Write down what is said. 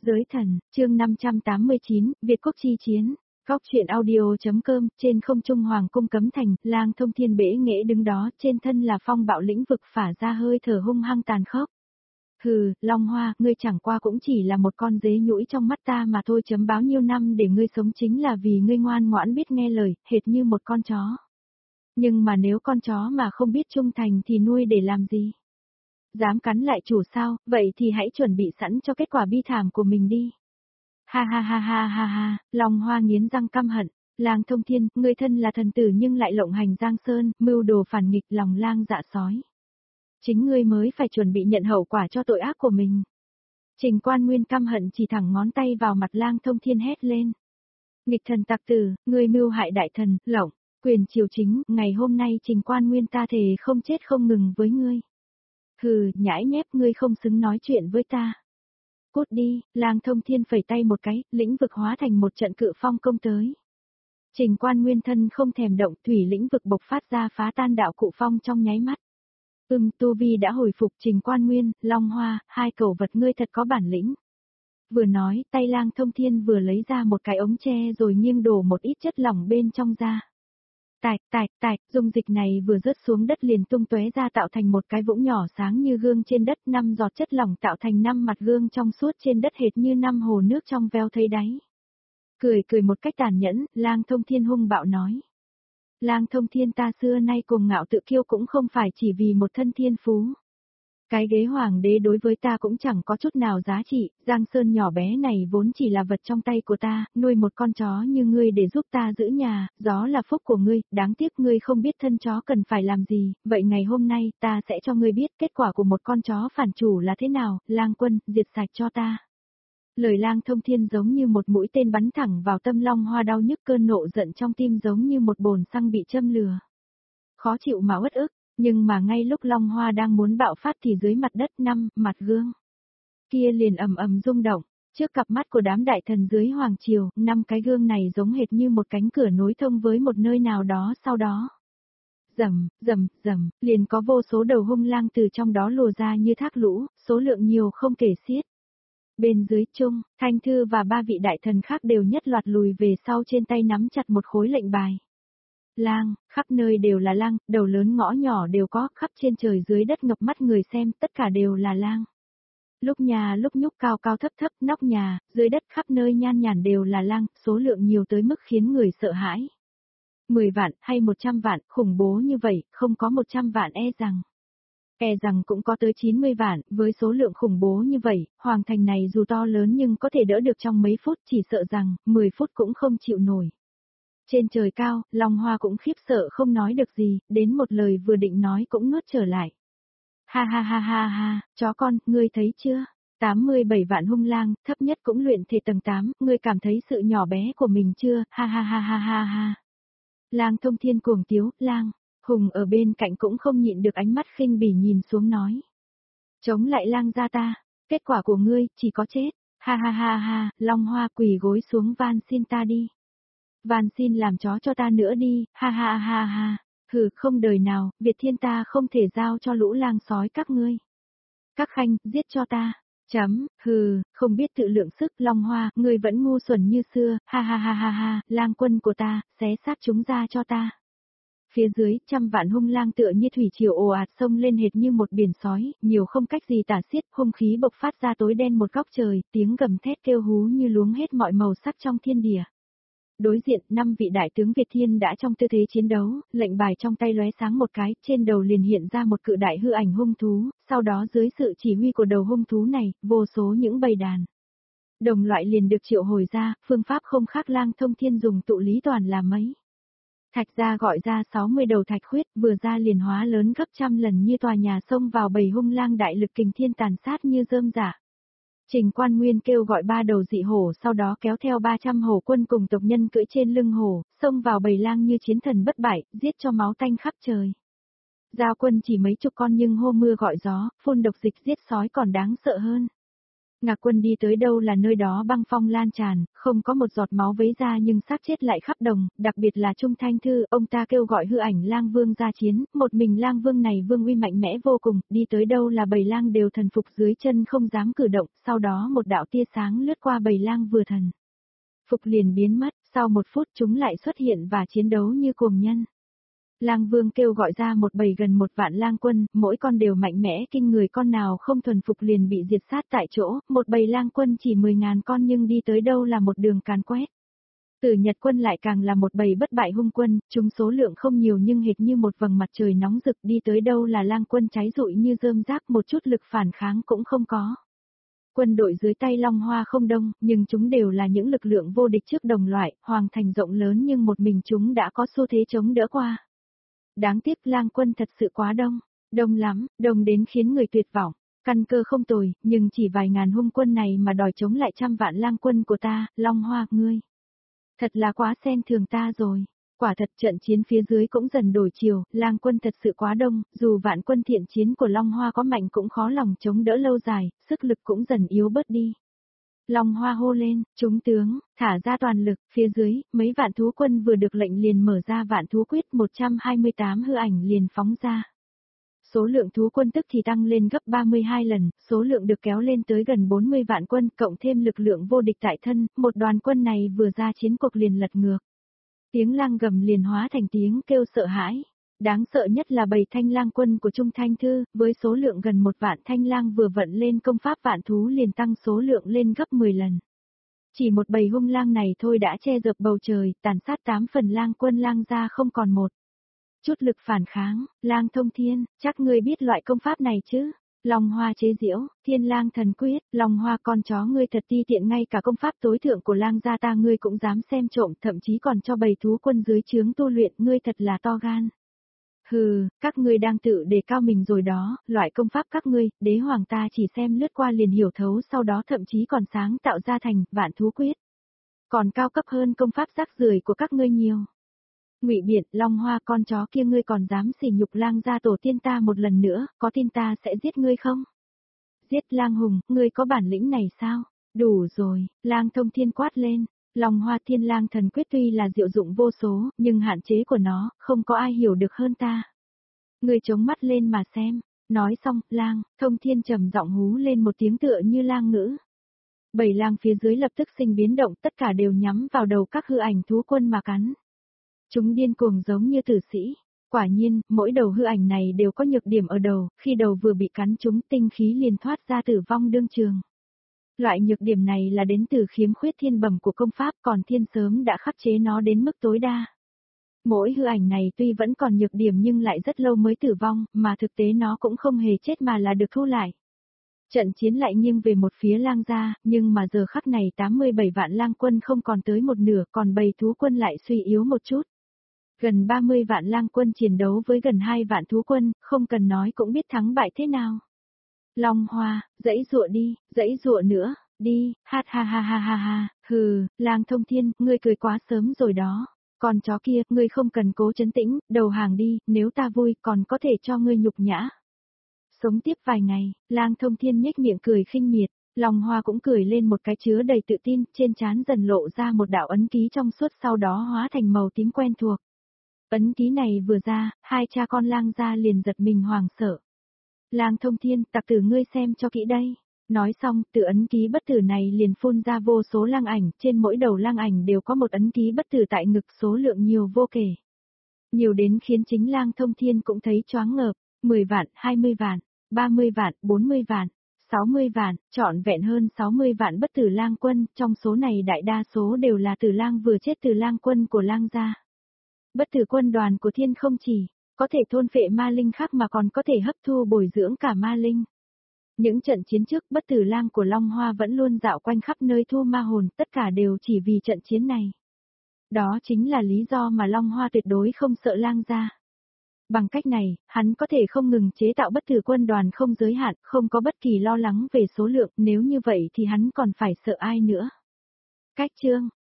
Giới thần, chương 589, Việt quốc chi chiến. Góc truyện audio.com, trên không trung hoàng cung cấm thành, Lang Thông Thiên bẽ nghễ đứng đó, trên thân là phong bạo lĩnh vực phả ra hơi thở hung hăng tàn khốc. Hừ, Long Hoa, ngươi chẳng qua cũng chỉ là một con dế nhũi trong mắt ta mà thôi, chấm báo nhiêu năm để ngươi sống chính là vì ngươi ngoan ngoãn biết nghe lời, hệt như một con chó. Nhưng mà nếu con chó mà không biết trung thành thì nuôi để làm gì? Dám cắn lại chủ sao, vậy thì hãy chuẩn bị sẵn cho kết quả bi thảm của mình đi. Ha ha ha ha ha ha, Long Hoa nghiến răng căm hận, Lang Thông Thiên, ngươi thân là thần tử nhưng lại lộng hành Giang Sơn, mưu đồ phản nghịch lòng lang dạ sói. Chính ngươi mới phải chuẩn bị nhận hậu quả cho tội ác của mình. Trình Quan Nguyên căm hận chỉ thẳng ngón tay vào mặt Lang Thông Thiên hét lên. Nghịch thần tặc tử, ngươi mưu hại đại thần, lộng, quyền triều chính, ngày hôm nay Trình Quan Nguyên ta thề không chết không ngừng với ngươi. Hừ, nhãi nhép, ngươi không xứng nói chuyện với ta. Cút đi, Lang Thông Thiên phẩy tay một cái, lĩnh vực hóa thành một trận cự phong công tới. Trình Quan Nguyên thân không thèm động, thủy lĩnh vực bộc phát ra phá tan đạo cụ phong trong nháy mắt. Tu vi đã hồi phục. Trình Quan Nguyên, Long Hoa, hai cẩu vật ngươi thật có bản lĩnh. Vừa nói, tay Lang Thông Thiên vừa lấy ra một cái ống tre rồi nghiêng đổ một ít chất lỏng bên trong ra. Tạch, dung dịch này vừa rớt xuống đất liền tung tóe ra tạo thành một cái vũng nhỏ sáng như gương trên đất, 5 giọt chất lỏng tạo thành 5 mặt gương trong suốt trên đất hệt như 5 hồ nước trong veo thấy đáy. Cười một cách tàn nhẫn, Lang Thông Thiên hung bạo nói. Lang Thông Thiên ta xưa nay cùng ngạo tự kiêu cũng không phải chỉ vì một thân thiên phú. Cái ghế hoàng đế đối với ta cũng chẳng có chút nào giá trị, Giang Sơn nhỏ bé này vốn chỉ là vật trong tay của ta, nuôi một con chó như ngươi để giúp ta giữ nhà, đó là phúc của ngươi, đáng tiếc ngươi không biết thân chó cần phải làm gì, vậy ngày hôm nay ta sẽ cho ngươi biết kết quả của một con chó phản chủ là thế nào, Lang Quân, diệt sạch cho ta. Lời Lang Thông Thiên giống như một mũi tên bắn thẳng vào tâm Long Hoa, đau nhức cơn nộ giận trong tim giống như một bồn xăng bị châm lửa. Khó chịu mà uất ức. Nhưng mà ngay lúc Long Hoa đang muốn bạo phát thì dưới mặt đất 5 mặt gương kia liền ầm ầm rung động, trước cặp mắt của đám đại thần dưới hoàng triều, 5 cái gương này giống hệt như một cánh cửa nối thông với một nơi nào đó, sau đó rầm, liền có vô số đầu hung lang từ trong đó lùa ra như thác lũ, số lượng nhiều không kể xiết. Bên dưới Trung, Thanh Thư và 3 vị đại thần khác đều nhất loạt lùi về sau, trên tay nắm chặt một khối lệnh bài. Lang, khắp nơi đều là lang, đầu lớn ngõ nhỏ đều có, khắp trên trời dưới đất ngập mắt người xem, tất cả đều là lang. Lúc nhà lúc nhúc, cao cao thấp thấp, nóc nhà, dưới đất khắp nơi nhan nhản đều là lang, số lượng nhiều tới mức khiến người sợ hãi. 10 vạn hay 100 vạn, khủng bố như vậy, không có 100 vạn e rằng cũng có tới 90 vạn, với số lượng khủng bố như vậy, hoàng thành này dù to lớn nhưng có thể đỡ được trong mấy phút, chỉ sợ rằng 10 phút cũng không chịu nổi. Trên trời cao, Long Hoa cũng khiếp sợ không nói được gì, đến một lời vừa định nói cũng nuốt trở lại. Ha, chó con, ngươi thấy chưa? 87 vạn hung lang, thấp nhất cũng luyện thể tầng 8, ngươi cảm thấy sự nhỏ bé của mình chưa? Ha. Lang Thông Thiên cuồng tiếu, Lang, Hùng ở bên cạnh cũng không nhịn được ánh mắt khinh bỉ nhìn xuống nói. Chống lại Lang gia ta, kết quả của ngươi, chỉ có chết. Ha, Long Hoa quỳ gối xuống van xin ta đi. Van xin làm chó cho ta nữa đi, ha. Hừ, không đời nào, Việt Thiên ta không thể giao cho lũ lang sói các ngươi. Các khanh, giết cho ta. Hừ, không biết tự lượng sức, Long Hoa, ngươi vẫn ngu xuẩn như xưa, ha, Lang quân của ta, xé xác chúng ra cho ta. Phía dưới, 100 vạn hung lang tựa như thủy triều ồ ạt xông lên hệt như một biển sói, nhiều không cách gì tả xiết, hung khí bộc phát ra tối đen một góc trời, tiếng gầm thét kêu hú như luống hết mọi màu sắc trong thiên địa. Đối diện, 5 vị đại tướng Việt Thiên đã trong tư thế chiến đấu, lệnh bài trong tay lóe sáng một cái, trên đầu liền hiện ra một cự đại hư ảnh hung thú, sau đó dưới sự chỉ huy của đầu hung thú này, vô số những bầy đàn đồng loại liền được triệu hồi ra, phương pháp không khác Lang Thông Thiên dùng tụ lý toàn là mấy. Thạch gia gọi ra 60 đầu thạch khuyết, vừa ra liền hóa lớn gấp trăm lần như tòa nhà, xông vào bầy hung lang đại lực kình thiên tàn sát như rơm rạ. Trình Quan Nguyên kêu gọi 3 đầu dị hổ, sau đó kéo theo 300 hổ quân cùng tộc nhân cưỡi trên lưng hổ, xông vào bầy lang như chiến thần bất bại, giết cho máu tanh khắp trời. Giao quân chỉ mấy chục con nhưng hô mưa gọi gió, phun độc dịch giết sói còn đáng sợ hơn. Ngạc Quân đi tới đâu là nơi đó băng phong lan tràn, không có một giọt máu vấy ra nhưng xác chết lại khắp đồng, đặc biệt là Trung Thanh Thư, ông ta kêu gọi hư ảnh lang vương ra chiến, một mình lang vương này vương uy mạnh mẽ vô cùng, đi tới đâu là bầy lang đều thần phục dưới chân không dám cử động, sau đó một đạo tia sáng lướt qua bầy lang vừa thần phục liền biến mất, sau 1 phút chúng lại xuất hiện và chiến đấu như cuồng nhân. Lang Vương kêu gọi ra một bầy gần 1 vạn lang quân, mỗi con đều mạnh mẽ kinh người, con nào không thuần phục liền bị diệt sát tại chỗ, một bầy lang quân chỉ 10.000 con nhưng đi tới đâu là một đường càn quét. Tử Nhật quân lại càng là một bầy bất bại hung quân, chúng số lượng không nhiều nhưng hệt như một vầng mặt trời nóng rực, đi tới đâu là lang quân cháy rụi như rơm rác, một chút lực phản kháng cũng không có. Quân đội dưới tay Long Hoa không đông, nhưng chúng đều là những lực lượng vô địch trước đồng loại, hoàng thành rộng lớn nhưng một mình chúng đã có xu thế chống đỡ qua. Đáng tiếc lang quân thật sự quá đông, đông lắm, đông đến khiến người tuyệt vọng. Căn cơ không tồi, nhưng chỉ vài ngàn hung quân này mà đòi chống lại trăm vạn lang quân của ta, Long Hoa, ngươi. Thật là quá xem thường ta rồi. Quả thật trận chiến phía dưới cũng dần đổi chiều, lang quân thật sự quá đông, dù vạn quân thiện chiến của Long Hoa có mạnh cũng khó lòng chống đỡ lâu dài, sức lực cũng dần yếu bớt đi. Long Hoa hô lên, chúng tướng, thả ra toàn lực, phía dưới, mấy vạn thú quân vừa được lệnh liền mở ra vạn thú quyết 128 hư ảnh liền phóng ra. Số lượng thú quân tức thì tăng lên gấp 32 lần, số lượng được kéo lên tới gần 40 vạn quân, cộng thêm lực lượng vô địch tại thân, một đoàn quân này vừa ra chiến cuộc liền lật ngược. Tiếng lang gầm liền hóa thành tiếng kêu sợ hãi. Đáng sợ nhất là bầy thanh lang quân của Trung Thanh Thư, với số lượng gần 1 vạn thanh lang vừa vận lên công pháp vạn thú liền tăng số lượng lên gấp 10 lần. Chỉ một bầy hung lang này thôi đã che dập bầu trời, tàn sát 8 phần lang quân lang ra không còn một chút lực phản kháng. Lang Thông Thiên, chắc ngươi biết loại công pháp này chứ? Long Hoa chế giễu, Thiên Lang Thần Quyết, Long Hoa con chó ngươi thật ti tiện, ngay cả công pháp tối thượng của lang gia ta ngươi cũng dám xem trộm, thậm chí còn cho bầy thú quân dưới trướng tu luyện, ngươi thật là to gan. Hừ, các ngươi đang tự đề cao mình rồi đó, loại công pháp các ngươi, đế hoàng ta chỉ xem lướt qua liền hiểu thấu, sau đó thậm chí còn sáng tạo ra thành vạn thú quyết. Còn cao cấp hơn công pháp rác rưởi của các ngươi nhiều. Ngụy Biện, Long Hoa con chó kia, ngươi còn dám sỉ nhục lang gia tổ tiên ta một lần nữa, có tin ta sẽ giết ngươi không? Giết Lang Hùng, ngươi có bản lĩnh này sao? Đủ rồi, Lang Thông Thiên quát lên. Long Hoa Thiên Lang Thần Quyết tuy là diệu dụng vô số, nhưng hạn chế của nó, không có ai hiểu được hơn ta. Ngươi chống mắt lên mà xem. Nói xong, Lang Thông Thiên trầm giọng hú lên một tiếng tựa như lang ngữ. Bầy lang phía dưới lập tức sinh biến động, tất cả đều nhắm vào đầu các hư ảnh thú quân mà cắn. Chúng điên cuồng giống như tử sĩ. Quả nhiên, mỗi đầu hư ảnh này đều có nhược điểm ở đầu, khi đầu vừa bị cắn chúng tinh khí liền thoát ra tử vong đương trường. Loại nhược điểm này là đến từ khiếm khuyết thiên bẩm của công pháp, còn thiên sớm đã khắc chế nó đến mức tối đa. Mỗi hư ảnh này tuy vẫn còn nhược điểm nhưng lại rất lâu mới tử vong, mà thực tế nó cũng không hề chết mà là được thu lại. Trận chiến lại nghiêng về một phía lang gia, nhưng mà giờ khắc này 87 vạn lang quân không còn tới một nửa, còn bầy thú quân lại suy yếu một chút. Gần 30 vạn lang quân chiến đấu với gần 2 vạn thú quân, không cần nói cũng biết thắng bại thế nào. Long Hoa, dãy dụa nữa, đi, ha ha ha ha ha ha, hừ, Lang Thông Thiên, ngươi cười quá sớm rồi đó. Con chó kia, ngươi không cần cố trấn tĩnh, đầu hàng đi, nếu ta vui còn có thể cho ngươi nhục nhã. Sống tiếp vài ngày, Lang Thông Thiên nhếch miệng cười khinh miệt, Long Hoa cũng cười lên một cái chứa đầy tự tin, trên trán dần lộ ra một đạo ấn ký trong suốt sau đó hóa thành màu tím quen thuộc. Ấn ký này vừa ra, hai cha con lang gia liền giật mình hoảng sợ. Lang Thông Thiên, tặc tử ngươi xem cho kỹ đây. Nói xong, từ ấn ký bất tử này liền phun ra vô số lang ảnh, trên mỗi đầu lang ảnh đều có một ấn ký bất tử tại ngực, số lượng nhiều vô kể. Nhiều đến khiến chính Lang Thông Thiên cũng thấy choáng ngợp, 10 vạn, 20 vạn, 30 vạn, 40 vạn, 60 vạn, trọn vẹn hơn 60 vạn bất tử lang quân, trong số này đại đa số đều là tử lang vừa chết từ lang quân của lang gia. Bất tử quân đoàn của thiên không chỉ có thể thôn phệ ma linh khác mà còn có thể hấp thu bồi dưỡng cả ma linh. Những trận chiến trước bất tử lang của Long Hoa vẫn luôn dạo quanh khắp nơi thu ma hồn, tất cả đều chỉ vì trận chiến này. Đó chính là lý do mà Long Hoa tuyệt đối không sợ lang gia. Bằng cách này, hắn có thể không ngừng chế tạo bất tử quân đoàn không giới hạn, không có bất kỳ lo lắng về số lượng, nếu như vậy thì hắn còn phải sợ ai nữa. Cách chương